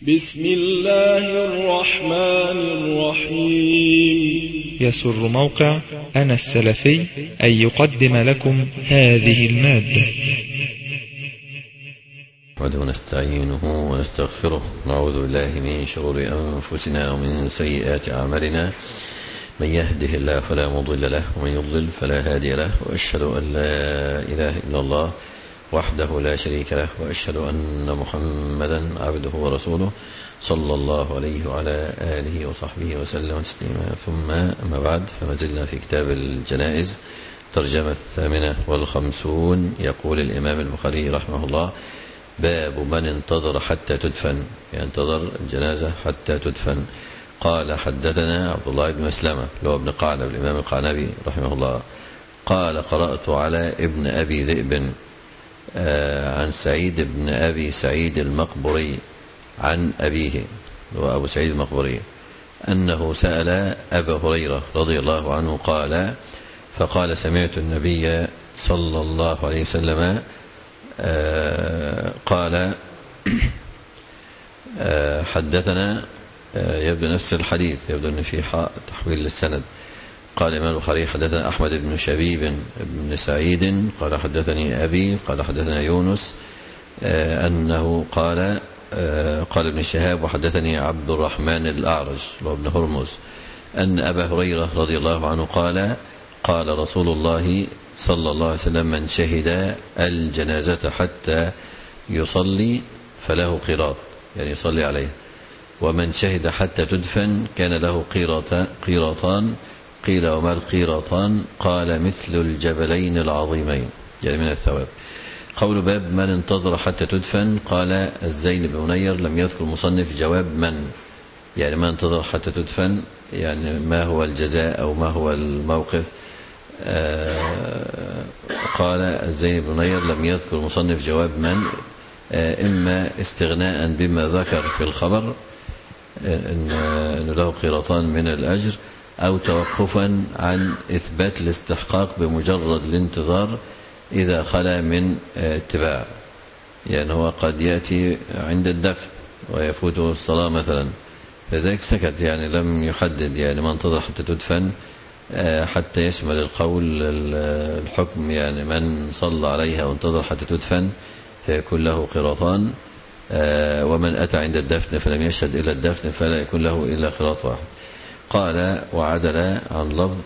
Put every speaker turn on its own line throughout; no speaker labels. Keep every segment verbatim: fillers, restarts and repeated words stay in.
بسم الله الرحمن الرحيم.
يسر موقع أنا السلفي أن يقدم لكم هذه المادة.
ونستعينه ونستغفره، نعوذ بالله من شرور أنفسنا ومن سيئات أعمالنا، من يهده الله فلا مضل له ومن يضلل فلا هادي له، وأشهد أن لا إله إلا الله وحده لا شريك له، وأشهد أن محمدا عبده ورسوله صلى الله عليه وعلى آله وصحبه وسلم تسليما. ثم أما بعد، فما زلنا في كتاب الجنائز، ترجمة الثامنة والخمسون. يقول الإمام البخاري رحمه الله: باب من انتظر حتى تدفن، يعني انتظر الجنازة حتى تدفن. قال: حدثنا عبد الله بن مسلمة اللي هو ابن قعنب، الإمام القعنبي رحمه الله، قال: قرأت على ابن أبي ذئب عن سعيد بن أبي سعيد المقبري عن أبيه وأبو سعيد المقبري أنه سأل أبا هريرة رضي الله عنه قال: فقال: سمعت النبي صلى الله عليه وسلم قال حدثنا، يبدو نفس الحديث، يبدو أن في تحويل للسند. قال الإمام البخاري: حدثنا أحمد بن شبيب بن سعيد قال حدثني أبي قال حدثنا يونس أنه قال قال ابن شهاب: وحدثني عبد الرحمن الأعرج وابن هرمز أن أبا هريرة رضي الله عنه قال: قال رسول الله صلى الله عليه وسلم: من شهد الجنازة حتى يصلي فله قيراط، يعني يصلي عليه، ومن شهد حتى تدفن كان له قيراطان. قيل: وما القيراطان؟ قال: مثل الجبلين العظيمين، يعني من الثواب. قول باب من انتظر حتى تدفن. قال الزين بن منير: لم يذكر المصنف جواب من، يعني ما انتظر حتى تدفن، يعني ما هو الجزاء أو ما هو الموقف. آه قال الزين بن منير: لم يذكر المصنف جواب من، آه إما استغناء بما ذكر في الخبر إن له قيراطان من الأجر، أو توقفا عن إثبات الاستحقاق بمجرد الانتظار إذا خلا من اتباع، يعني هو قد يأتي عند الدفن ويفوته الصلاة مثلا، فذلك سكت، يعني لم يحدد يعني ما انتظر حتى تدفن، حتى يشمل القول الحكم، يعني من صلى عليها وانتظر حتى تدفن فيكون له قيراطان، ومن أتى عند الدفن فلم يشهد إلى الدفن فلا يكون له إلا قيراط واحد. قال: وعدل عن لفظ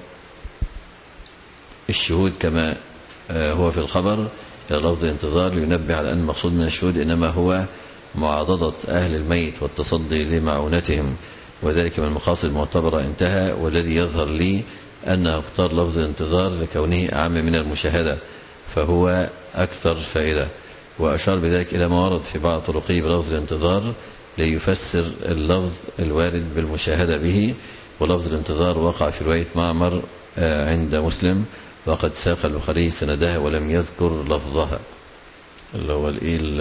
الشهود كما هو في الخبر إلى لفظ الانتظار، لينبه على أن المقصود من الشهود إنما هو معاضدة أهل الميت والتصدي لمعونتهم، وذلك من المقاصد المعتبرة. انتهى. والذي يظهر لي أنه اختار لفظ الانتظار لكونه أعم من المشاهدة، فهو أكثر فائدة، وأشار بذلك إلى ما ورد في بعض طرقه بلفظ الانتظار ليفسر اللفظ الوارد بالمشاهدة به. ولفظ الانتظار وقع في رواية معمر عند مسلم، وقد ساق البخاري سندها ولم يذكر لفظها، اللي هو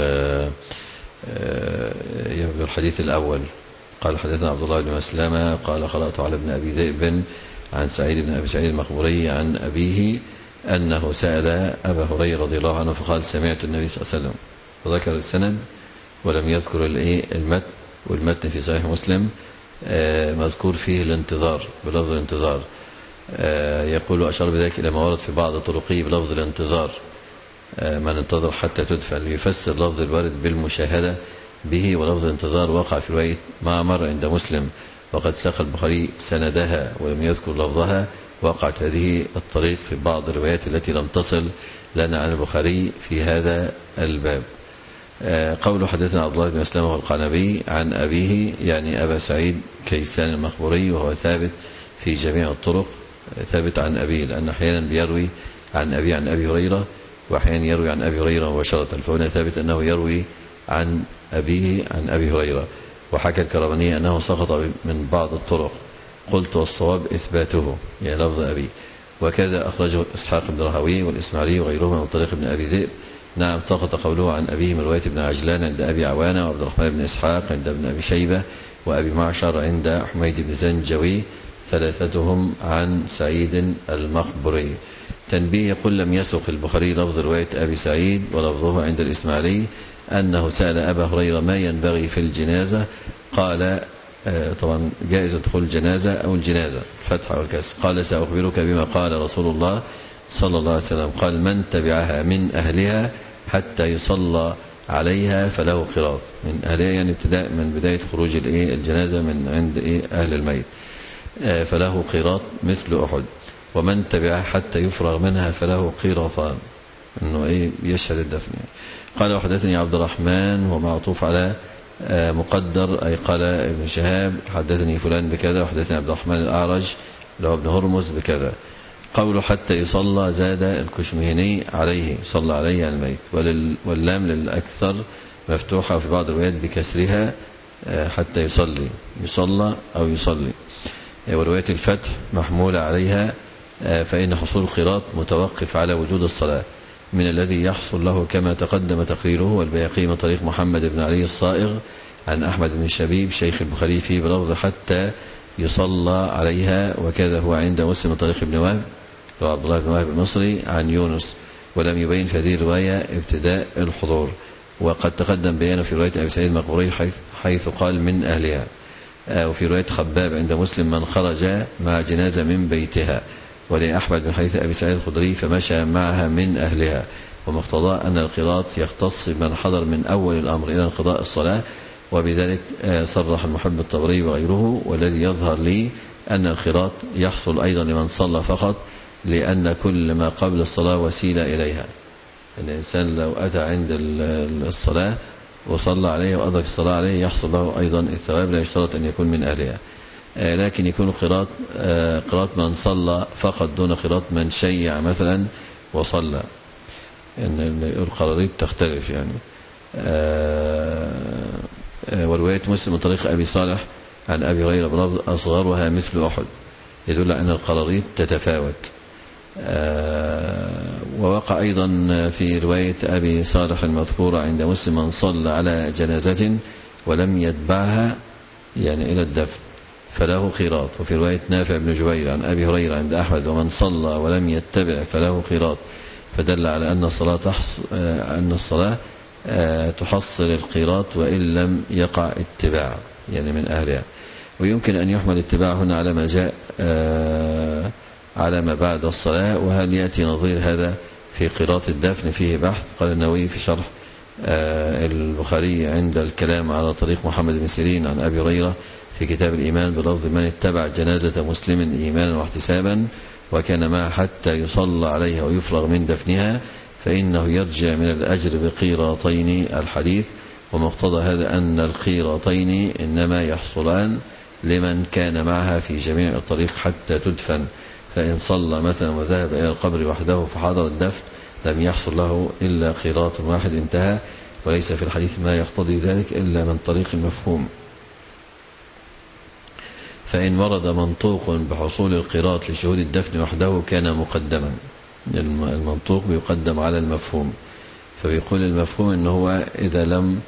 الحديث الأول. قال: حدثنا عبد الله بن مسلمة قال: قرأت على ابن أبي ذئب عن سعيد بن أبي سعيد المقبري عن أبيه أنه سأل أبا هريرة رضي الله عنه فقال: سمعت النبي صلى الله عليه وسلم، وذكر السند ولم يذكر المتن، والمتن في صحيح مسلم مذكور فيه الانتظار بلفظ الانتظار. يقول: أشار بذلك إلى ما ورد في بعض طرقه بلفظ الانتظار من انتظر حتى تدفن، ليفسر لفظ الوارد بالمشاهدة به. ولفظ الانتظار وقع في رواية معمر عند مسلم، وقد ساق البخاري سندها ولم يذكر لفظها. وقعت هذه الطريق في بعض الروايات التي لم تصل لنا عن البخاري في هذا الباب. قوله: حدثنا عبد الله بن مسلمة والقعنبي عن أبيه، يعني أبا سعيد كيسان المقبري، وهو ثابت في جميع الطرق، ثابت عن أبيه، لأن أحيانا بيروي عن أبي عن أبي هريرة، وأحيانا يروي عن أبي هريرة مباشرة، فهنا ثابت أنه يروي عن أبيه عن أبي هريرة. وحكى الكرماني أنه سقط من بعض الطرق، قلت: والصواب إثباته، يعني لفظ أبي. وكذا أخرجه إسحاق بن راهويه والإسماعيلي وغيرهما من طريق ابن أبي ذئب. نعم، سقط قوله عن أبيه من رواية ابن عجلان عند أبي عوانة، وعبد الرحمن بن إسحاق عند ابن أبي شيبة، وأبي معشر عند حميد بن زنجوي، ثلاثتهم عن سعيد المقبري. تنبيه: يقول: لم يسق البخاري لفظ رواية أبي سعيد ولفظه عند الإسماعيلي، أنه سأل أبا هريرة ما ينبغي في الجنازة، قال طبعا جائز دخول الجنازة أو الجنازة فتح أو الكسر. قال سأخبرك بما قال رسول الله صلى الله عليه وسلم، قال من تبعها من أهلها حتى يصلى عليها فله قيراط. من أهلها يعني ابتداء من بداية خروج الجنازة من عند أهل الميت، فله قيراط مثل أحد. ومن تبعها حتى يفرغ منها فله قيراطان، أنه إيه يشهد الدفن. قال وحدثني عبد الرحمن ومعطوف على مقدر، أي قال ابن شهاب حدثني فلان بكذا، وحدثني عبد الرحمن الأعرج له ابن هرمز بكذا. قوله حتى يصلى زاد الكشمهني عليه، صلى عليه على الميت، واللام للأكثر مفتوحة في بعض الروايات بكسرها حتى يصلي، يصلى أو يصلي. ورواية الفتح محمولة عليها، فإن حصول القيراط متوقف على وجود الصلاة من الذي يحصل له كما تقدم تقريره. والبيهقي من طريق محمد بن علي الصائغ عن أحمد بن شبيب شيخ البخاري فيه بلفظ حتى يصلى عليها، وكذا هو عند مسلم من طريق ابن وهب وعبد الله بن وهب المصري عن يونس، ولم يبين في هذه الرواية ابتداء الحضور. وقد تقدم بيانه في رواية أبي سعيد المقبوري حيث, حيث قال من أهلها، وفي رواية خباب عند مسلم من خرج مع جنازة من بيتها، ولأحمد من حيث أبي سعيد الخدري فمشى معها من أهلها. ومقتضى أن القيراط يختص من حضر من أول الأمر إلى انقضاء الصلاة، وبذلك صرح المحب الطبري وغيره. والذي يظهر لي أن القيراط يحصل أيضا لمن صلى فقط، لأن كل ما قبل الصلاة وسيلة إليها. أن الإنسان لو أتى عند الصلاة وصلى عليه وأدرك الصلاة عليه يحصل له أيضا الثواب، لا يشترط أن يكون من أهلها. لكن يكون قراط قراط من صلى فقط دون قراط من شيع مثلا وصلى، ان القراريط تختلف يعني. ورواية مسلم من طريق أبي صالح عن أبي هريرة بلفظ أصغرها مثل أحد، يدل أن القراريط تتفاوت. ووقع أيضا في رواية أبي صالح المذكورة عند مسلم من صلى على جنازة ولم يتبعها يعني إلى الدفن فله قيراط. وفي رواية نافع بن جبير عن أبي هريرة عند أحمد ومن صلى ولم يتبع فله قيراط، فدل على أن الصلاة تحص... أن الصلاة تحصل القيراط وإن لم يقع اتباع يعني من أهلها. ويمكن أن يحمل اتباع هنا على ما جاء على ما بعد الصلاة، وهل يأتي نظير هذا في قيراط الدفن فيه بحث. قال النووي في شرح البخاري عند الكلام على طريق محمد بن سيرين عن أبي هريرة في كتاب الإيمان بلفظ من اتبع جنازة مسلم إيمانا واحتسابا وكان معه حتى يصلى عليها ويفرغ من دفنها فإنه يرجع من الأجر بقيراطين الحديث. ومقتضى هذا أن القيراطين إنما يحصلان لمن كان معها في جميع الطريق حتى تدفن، فإن صلى مثلا وذهب إلى القبر وحده فحضر الدفن لم يحصل له إلا قيراط واحد انتهى. وليس في الحديث ما يقتضي ذلك إلا من طريق المفهوم. فإن ورد منطوق بحصول القيراط لشهود الدفن وحده كان مقدما. المنطوق بيقدم على المفهوم، فبيقول المفهوم إنه هو إذا لم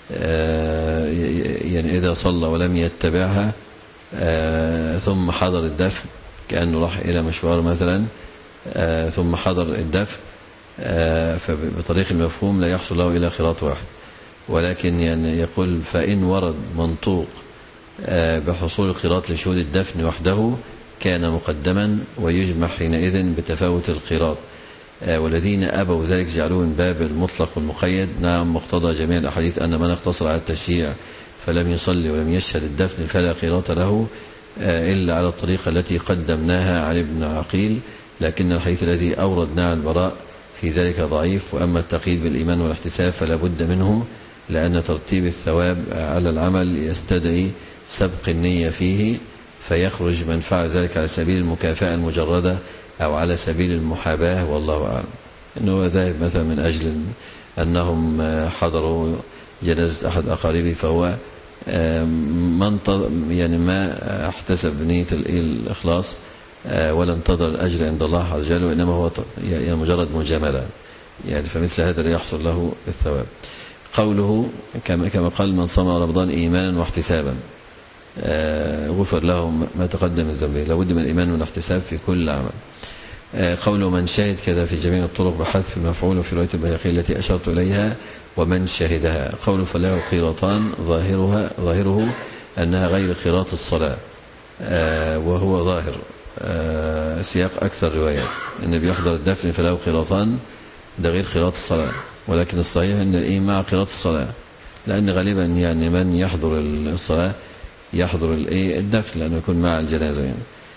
يعني إذا صلى ولم يتبعها ثم حضر الدفن كأنه راح إلى مشوار مثلا ثم حضر الدفن، فبطريق المفهوم لا يحصل له إلى قيراط واحد. ولكن يعني يقول فإن ورد منطوق بحصول القيراط لشهود الدفن وحده كان مقدما ويجمع حينئذ بتفاوت القيراط. والذين أبوا ذلك جعلوه من باب المطلق والمقيد. نعم مقتضى جميع الأحاديث أن من اقتصر على التشييع فلم يصلي ولم يشهد الدفن فلا قيراط له إلا على الطريقة التي قدمناها عن ابن عقيل، لكن الحديث الذي أوردنا عن البراء في ذلك ضعيف. وأما التقييد بالإيمان والاحتساب فلا بد منه، لأن ترتيب الثواب على العمل يستدعي سبق النية فيه، فيخرج من فعل ذلك على سبيل المكافأة المجردة أو على سبيل المحاباة، والله أعلم. إنه ذاهب مثلا من أجل أنهم حضروا جنازة أحد أقاربه فهو يعني ما احتسب نية الإخلاص ولا انتظر الأجر عند الله عز وجل، وإنما هو يعني مجرد مجاملة يعني، فمثل هذا لا يحصل له الثواب. قوله كما قال من صام رمضان إيمانا واحتسابا غفر له ما تقدم من ذنبه، لابد من الإيمان والاحتساب في كل عمل. قول من شهد كذا في جميع الطرق بحذف المفعول في رواية البيهقي التي أشرت إليها ومن شهدها. قول فله قيراطان ظاهرها ظاهره أنها غير قيراط الصلاة، وهو ظاهر سياق أكثر روايات أن بيحضر الدفن فله قيراطان، ده غير قيراط الصلاة، ولكن الصحيح أن إيه مع قيراط الصلاة، لأن غالبا يعني من يحضر الصلاة يحضر الإيه الدفن لأنه يكون مع الجنازة يعني.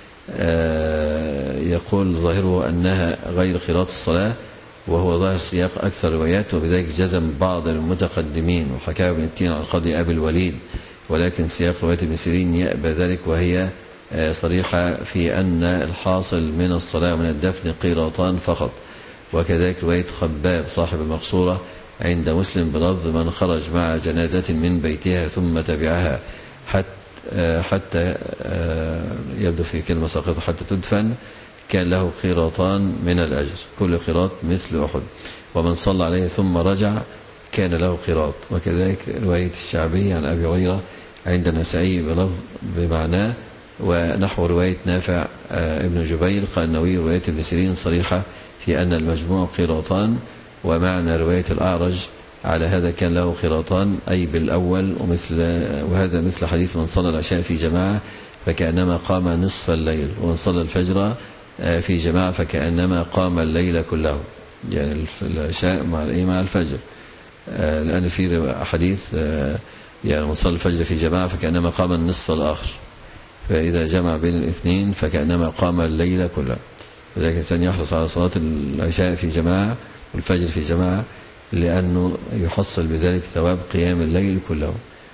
يقول ظاهره أنها غير قيراط الصلاة، وهو ظاهر سياق أكثر روايات، وبذلك جزم بعض المتقدمين وحكاه ابن التين عن القاضي أبي الوليد، ولكن سياق رواية ابن سيرين يأبى ذلك، وهي صريحة في أن الحاصل من الصلاة ومن الدفن قيراطان فقط. وكذلك رواية خباب صاحب المقصورة عند مسلم بلفظ من خرج مع جنازة من بيتها ثم تبعها حتى حتى يبدو في كلمة ساقطة حتى تدفن كان له قيراطان من الأجر، كل قيراط مثل أحد، ومن صلى عليه ثم رجع كان له قيراط. وكذلك رواية الشعبي عن أبي هريرة عند النسائي بلفظ بمعناه، ونحو رواية نافع ابن جبير. قال النووي رواية ابن سيرين صريحة في أن المجموع قيراطان، ومعنى رواية الأعرج على هذا كان له قيراطان أي بالأول، ومثل وهذا مثل حديث من صلى العشاء في جماعة فكأنما قام نصف الليل، ومن صلى الفجر في جماعة فكأنما قام الليل كله، يعني العشاء مع مع الفجر، لأن في حديث يعني من صلى الفجر في جماعة فكأنما قام النصف الآخر، فإذا جمع بين الاثنين فكأنما قام الليل كله. لذلك الإنسان يحرص على صلاة العشاء في جماعة والفجر في جماعة، لأنه يحصل بذلك ثواب قيام الليل كله،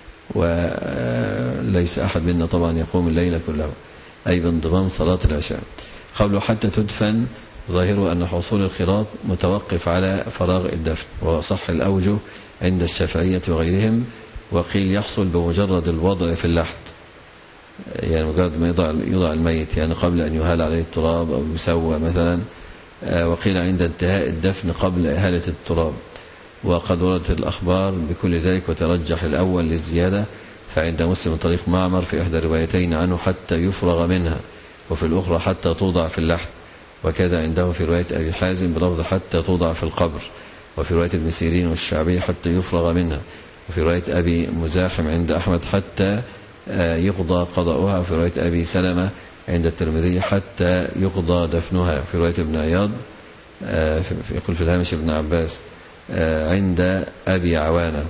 وليس أحد منا طبعا يقوم الليل كله، أي بانضمام صلاة العشاء. قوله حتى تدفن ظاهره أن حصول القيراط متوقف على فراغ الدفن، وصح الأوجه عند الشافعية وغيرهم، وقيل يحصل بمجرد الوضع في اللحد، يعني مجرد ما يضع, يضع الميت، يعني قبل أن يهال عليه التراب أو يسوى مثلا، وقيل عند انتهاء الدفن قبل إهالة التراب. وقد وردت الأخبار بكل ذلك، وترجح الأول للزيادة، فعند مسلم طريق معمر في إحدى الروايتين عنه حتى يفرغ منها، وفي الأخرى حتى توضع في اللحد، وكذا عنده في رواية أبي حازم بلفظ حتى توضع في القبر، وفي رواية ابن سيرين والشعبي حتى يفرغ منها، وفي رواية أبي مزاحم عند أحمد حتى يقضى قضاؤها، وفي رواية أبي سلمة عند الترمذي حتى يقضى دفنها، في رواية ابن عياض يقول في الهامش ابن عباس عند أبي عوانة،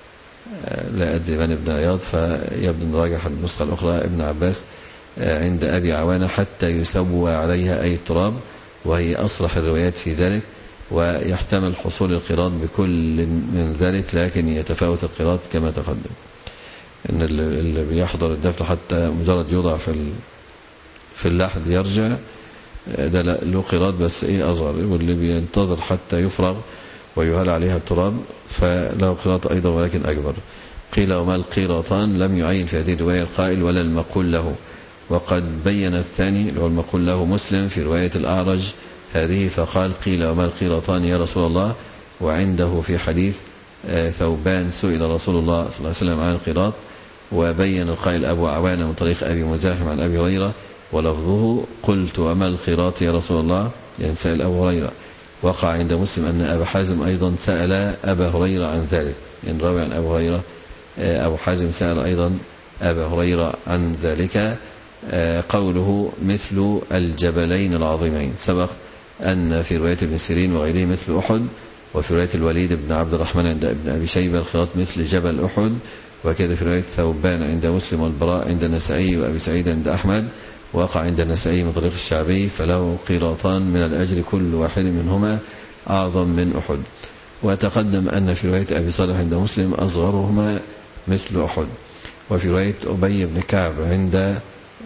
لا أدري من ابن عياض، فيبدو أن راجح النسخة الأخرى ابن عباس عند أبي عوانة حتى يسوى عليها أي التراب، وهي أصرح الروايات في ذلك. ويحتمل حصول القيراط بكل من ذلك، لكن يتفاوت القيراط كما تقدم، إن اللي بيحضر الدفن حتى مجرد يوضع في في اللحد يرجع ده له قيراط بس إيه أصغر، واللي بينتظر حتى يفرغ ويهال عليها التراب فله قيراط أيضا ولكن أكبر. قيل وما القيراطان لم يعين في هذه الرواية القائل ولا المقول له، وقد بين الثاني اللي هو المقول له مسلم في رواية الأعرج هذه، فقال قيل وما القيراطان يا رسول الله، وعنده في حديث ثوبان سئل رسول الله صلى الله عليه وسلم عن القيراط، وبين القائل أبو عوانة من طريق أبي مزاحم عن أبي هريرة، ولفظه قلت وما القيراط يا رسول الله، يعني سأل أبو هريرة. وقع عند مسلم أن أبا حازم أيضا سأل أبا هريرة عن ذلك، يعني راوي عن أبو هريرة أبو حازم سأل أيضا أبا هريرة عن ذلك. قوله مثل الجبلين العظيمين، سبق أن في رواية ابن سيرين وغيره مثل أحد، وفي رواية الوليد بن عبد الرحمن عند ابن أبي شيبة القيراط مثل جبل أحد، وكذا في رواية ثوبان عند مسلم والبراء عند النسائي وأبي سعيد عند أحمد. وقع عند النسائي من طريق الشعبي فله قيراطان من الأجر كل واحد منهما أعظم من أحد. وتقدم أن في رواية أبي صالح عند مسلم أصغرهما مثل أحد. وفي رواية أبي بن كعب عند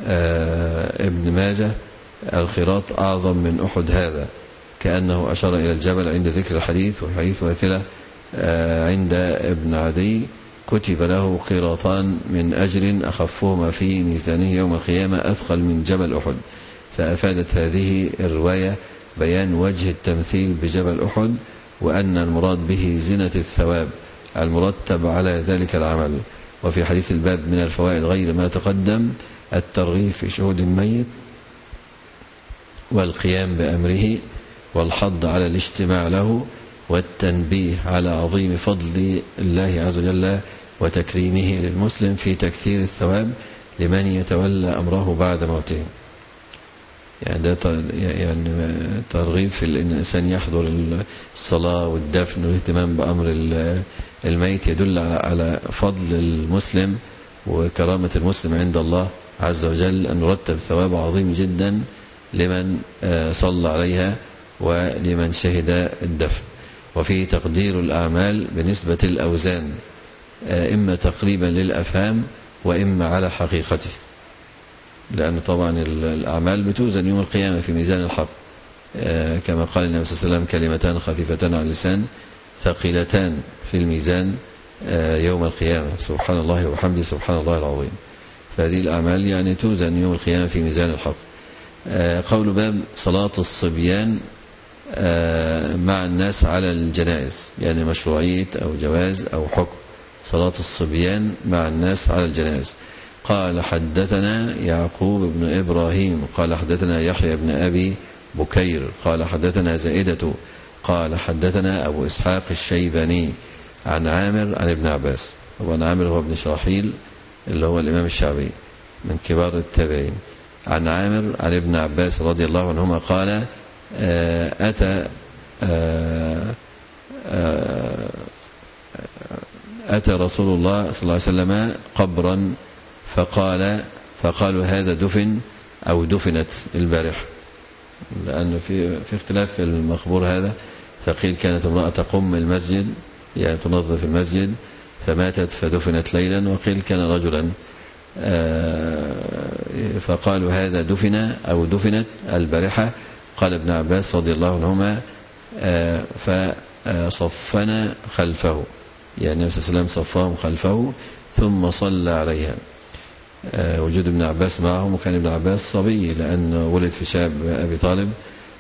ابن ماجه القيراط أعظم من أحد، هذا كأنه أشار إلى الجبل عند ذكر الحديث. وحديث واثلة عند ابن عدي كتب له قيراطان من أجر أخفهما في ميزانه يوم القيامة أثقل من جبل أحد. فأفادت هذه الرواية بيان وجه التمثيل بجبل أحد، وأن المراد به زنة الثواب المرتب على ذلك العمل. وفي حديث الباب من الفوائد غير ما تقدم الترغيب في شهود الميت والقيام بأمره والحض على الاجتماع له والتنبيه على عظيم فضل الله عز وجل وتكريمه للمسلم في تكثير الثواب لمن يتولى أمره بعد موته. يعني ده يعني ترغيب في أن الإنسان يحضر الصلاة والدفن والاهتمام بأمر الميت، يدل على فضل المسلم وكرامة المسلم عند الله عز وجل، أن نرتب ثواب عظيم جدا لمن صلى عليها ولمن شهد الدفن. وفيه تقدير الأعمال بنسبة الأوزان، إما تقريبا للأفهام وإما على حقيقته، لأن طبعا الأعمال بتوزن يوم القيامة في ميزان الحق، كما قال النبي صلى الله عليه وسلم: كلمتان خفيفتان على اللسان ثقيلتان في الميزان يوم القيامة، سبحان الله وبحمده سبحان الله العظيم. فهذه الأعمال يعني توزن يوم القيامة في ميزان الحق. قول باب صلاة الصبيان مع الناس على الجنائز، يعني مشروعية أو جواز أو حكم صلاة الصبيان مع الناس على الجنائز. قال حدثنا يعقوب بن إبراهيم قال حدثنا يحيى بن أبي بكير قال حدثنا زائدة قال حدثنا أبو إسحاق الشيباني عن عامر عن ابن عباس. طبعا عامر هو ابن شراحيل اللي هو الإمام الشعبي من كبار التابعين. عن عامر عن ابن عباس رضي الله عنهما قال أتى أتى رسول الله صلى الله عليه وسلم قبرا فقال فقالوا هذا دفن أو دفنت البارحة، لأن في في اختلاف في المخبور هذا، فقيل كانت امرأة تقوم المسجد يعني تنظف المسجد فماتت فدفنت ليلا، وقيل كان رجلا فقالوا هذا دفن أو دفنت البارحة. قال ابن عباس رضي الله عنهما فصفنا خلفه، يعني النبي صلى الله عليه وسلم صفاهم خلفه ثم صلى عليها. وجود ابن عباس معهم، وكان ابن عباس صبي لأنه ولد في شاب أبي طالب،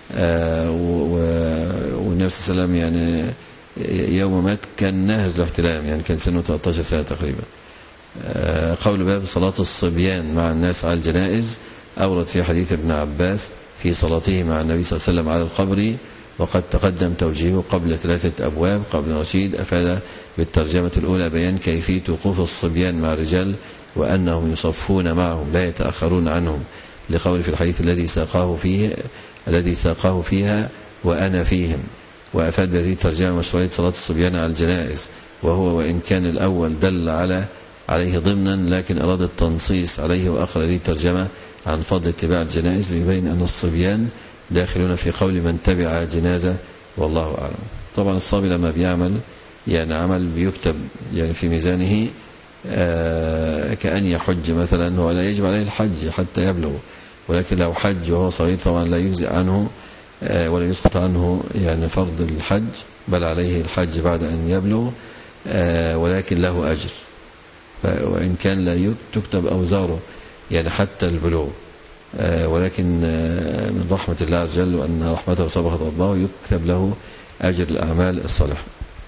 والنبي صلى الله عليه وسلم يعني يوم مات كان ناهز الاحتلام، يعني كان سنه ثلاثة عشر سنة تقريبا. قول باب صلاة الصبيان مع الناس على الجنائز أورد في حديث ابن عباس في صلاته مع النبي صلى الله عليه وسلم على القبر، وقد تقدم توجيهه قبل ثلاثة أبواب. قبل رشيد أفاد بالترجمة الأولى بيان كيفية وقوف الصبيان مع الرجال وأنهم يصفون معهم لا يتأخرون عنهم، لقول في الحديث الذي ساقاه فيه الذي ساقاه فيها وأنا فيهم. وأفاد بهذه الترجمة مشروعية صلاة الصبيان على الجنائز، وهو وإن كان الأول دل على عليه ضمنا لكن أراد التنصيص عليه، وأخذ هذه الترجمة عن فضل اتباع الجنائز ليبين أن الصبيان داخلون في قول من تبع جنازة، والله أعلم. طبعا الصبي لما بيعمل يعني عمل بيكتب يعني في ميزانه آه كأن يحج مثلا، ولا يجب عليه الحج حتى يبلغ، ولكن لو حج وهو صغير طبعا لا يجزئ عنه آه ولا يسقط عنه يعني فرض الحج، بل عليه الحج بعد أن يبلغ، آه ولكن له أجر، وإن كان لا تكتب أوزاره يعني حتى البلوغ، آه ولكن آه من رحمة الله عز وجل وأن رحمته سبقت ربه يكتب له أجر الأعمال الصالحة.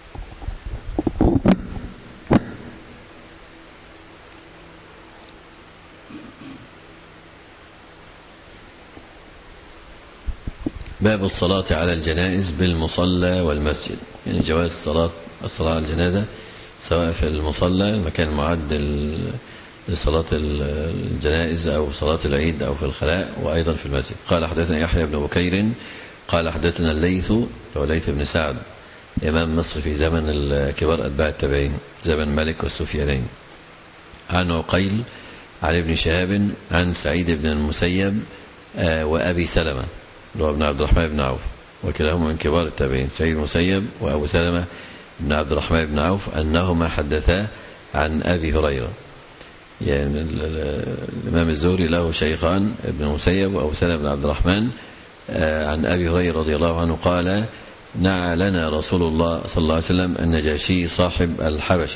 باب الصلاة على الجنائز بالمصلى والمسجد، يعني جواز الصلاة الصلاة على الجنازة سواء في المصلى المكان المعد لصلاة الجنائز أو صلاة العيد أو في الخلاء، وأيضا في المسجد. قال حدثنا يحيى بن بكير قال حدثنا الليث هو الليث بن سعد إمام مصر في زمن كبار أتباع التابعين زمن مالك والسفيانين، عن عقيل عن ابن شهاب عن سعيد بن المسيب وأبي سلمة اللي هو ابن عبد الرحمن بن عوف، وكلاهما من كبار التابعين، سعيد المسيب وأبو سلمة بن عبد الرحمن بن عوف، أنهما حدثا عن أبي هريرة. يعني الإمام الزهري له شيخان ابن المسيب وأبو سلمة بن عبد الرحمن، عن أبي هريرة رضي الله عنه قال نعى لنا رسول الله صلى الله عليه وسلم النجاشي صاحب الحبشة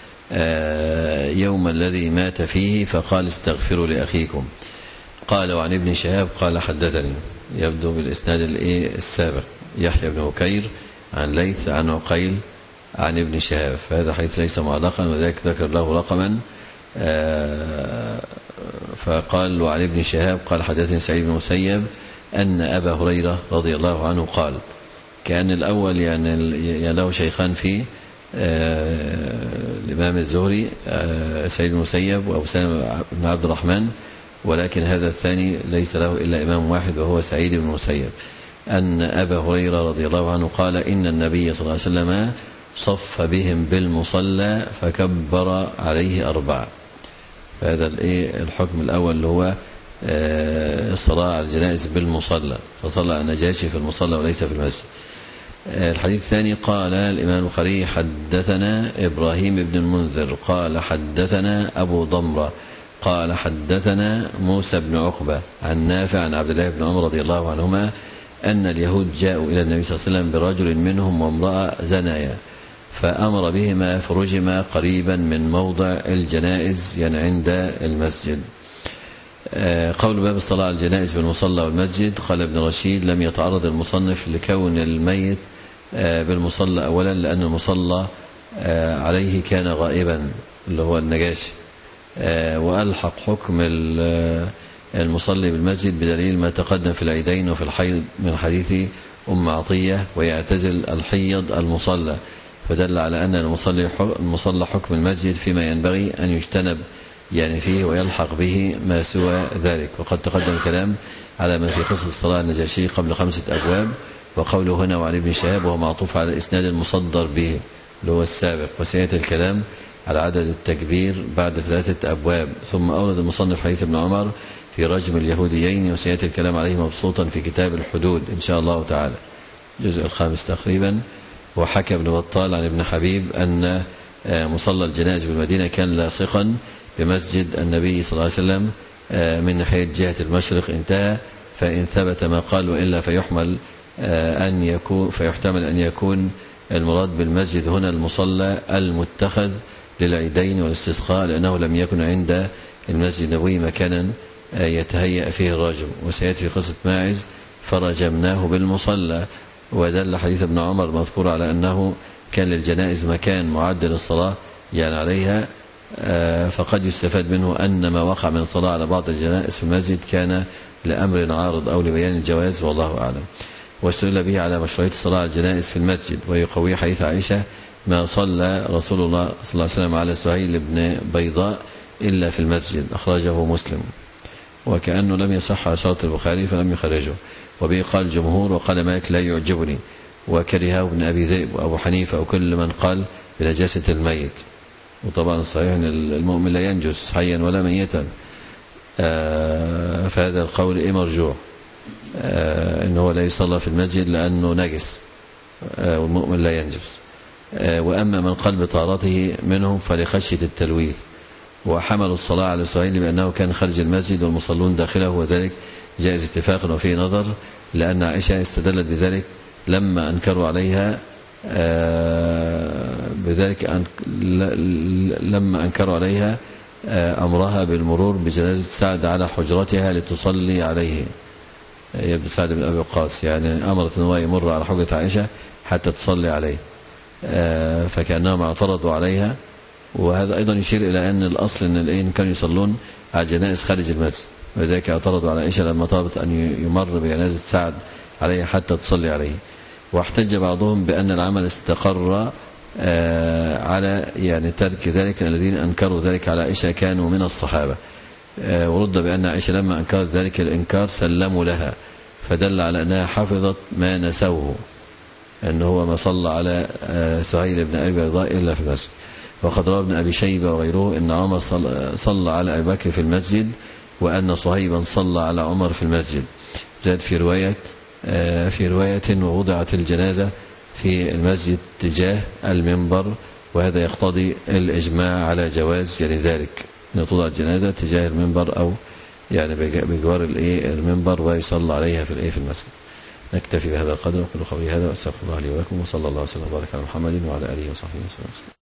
يوم الذي مات فيه فقال استغفروا لأخيكم. قال وعن ابن شهاب قال حدثني، يبدو بالإسناد السابق، يحيى بن بكير عن ليث عن عقيل عن ابن شهاب، فهذا حيث ليس معلقا وذلك ذكر له رقما، فقال وعن ابن شهاب قال حدثني سعيد بن مسيب أن أبا هريرة رضي الله عنه قال. كان الأول يعني له شيخان فيه الإمام الزهري سعيد بن المسيب وأبو سلمة بن عبد الرحمن، ولكن هذا الثاني ليس له إلا إمام واحد وهو سعيد بن المسيب، أن أبا هريرة رضي الله عنه قال إن النبي صلى الله عليه وسلم صف بهم بالمصلى فكبر عليه أربعة. فهذا الحكم الأول اللي هو الصلاة على الجنائز بالمصلى، فصلى على النجاشي في المصلى وليس في المسجد. الحديث الثاني قال الإمام البخاري حدثنا إبراهيم بن المنذر قال حدثنا أبو ضمرة قال حدثنا موسى بن عقبة عن نافع عن عبد الله بن عمر رضي الله عنهما أن اليهود جاءوا إلى النبي صلى الله عليه وسلم برجل منهم وامرأة زنايا، فأمر بهما فرجما قريبا من موضع الجنائز يعني عند المسجد. قول باب الصلاة على الجنائز بالمصلى والمسجد. قال ابن رشيد لم يتعرض المصنف لكون الميت بالمصلى أولا لأن المصلى عليه كان غائبا اللي هو النجاشي، وألحق حكم المصلي بالمسجد بدليل ما تقدم في العيدين وفي الحيض من حديث أم عطية ويعتزل الحيض المصلى، فدل على أن المصلي المصلى حكم المسجد فيما ينبغي أن يجتنب يعني فيه ويلحق به ما سوى ذلك. وقد تقدم الكلام على ما في قصة الصلاة النجاشي قبل خمسة أبواب، وقوله هنا وعن ابن شهاب وهو معطوف على الإسناد المصدر به اللي هو السابق، وسيأتي الكلام على عدد التكبير بعد ثلاثة أبواب. ثم أورد المصنف حديث ابن عمر في رجم اليهوديين، وسيأتي الكلام عليه مبسوطا في كتاب الحدود إن شاء الله تعالى الجزء الخامس تقريبا. وحكى ابن بطال عن ابن حبيب أن مصلى الجنائز بالمدينة كان لاصقا بمسجد النبي صلى الله عليه وسلم من ناحية جهة المشرق انتهى، فإن ثبت ما قال وإلا فيحمل أن يكون فيحتمل أن يكون المراد بالمسجد هنا المصلى المتخذ للعيدين والاستسقاء، لأنه لم يكن عند المسجد النبوي مكانا يتهيأ فيه الرجم. وسيأتي في قصة ماعز فرجمناه بالمصلى. ودل حديث ابن عمر مذكور على أنه كان للجنائز مكان معد للصلاة يعني عليها، فقد يستفاد منه أن ما وقع من الصلاة على بعض الجنائز في المسجد كان لأمر عارض أو لبيان الجواز والله أعلم. واستدل به على مشروعية الصلاة على الجنائز في المسجد، ويقوي حديث عائشة ما صلى رسول الله صلى الله عليه وسلم على سهيل بن بيضاء إلا في المسجد، أخرجه مسلم. وكأنه لم يصح على شرط البخاري فلم يخرجه. وبه قال الجمهور، وقال مالك لا يعجبني، وكرهه ابن أبي ذئب وأبو حنيفة وكل من قال بنجاسة الميت. وطبعا الصحيح أن المؤمن لا ينجس حيا ولا ميتا، فهذا القول إيه مرجوع، إنه لا يصلى في المسجد لأنه نجس والمؤمن لا ينجس. وأما من قال بطهارته منهم فلخشية التلويث، وحملوا الصلاة على سهيل بأنه كان خارج المسجد والمصلون داخله، وذلك جائز اتفاقا وفيه نظر، لأن عائشة استدلت بذلك لما أنكروا عليها بذلك أن لما أنكروا عليها أمرها بالمرور بجنازة سعد على حجرتها لتصلي عليه. يبدو سعد بن أبي وقاص يعني أمرت أنه يمر على حجرة عائشة حتى تصلي عليه، فكأنهم اعترضوا عليها. وهذا أيضا يشير إلى أن الأصل أن الأين كانوا يصلون على جنائز خارج المسجد، وذلك اعترضوا على عائشة لما طلبت أن يمر بجنازة سعد عليه حتى تصلي عليه. واحتج بعضهم بأن العمل استقر على يعني ترك ذلك، الذين أنكروا ذلك على عائشة كانوا من الصحابة، ورد بأن عائشة لما أنكرت ذلك الإنكار سلموا لها، فدل على أنها حفظت ما نسوه أنه هو ما صلى على سهيل بن أبي بيضاء إلا في المسجد. وقد روى ابن أبي شيبة وغيره أن عمر صلى على أبي بكر في المسجد، وأن صهيبا صلى على عمر في المسجد. زاد في رواية في رواية ووضعت الجنازة في المسجد تجاه المنبر، وهذا يقتضي الإجماع على جواز يعني ذلك، أن توضع الجنازة تجاه المنبر أو يعني بجوار المنبر ويصلى عليها في في المسجد. نكتفي بهذا القدر وقل قولي هذا، وأستغفر الله لي ولكم، وصلى الله وسلم وبارك على محمد وعلى آله وصحبه وسلم.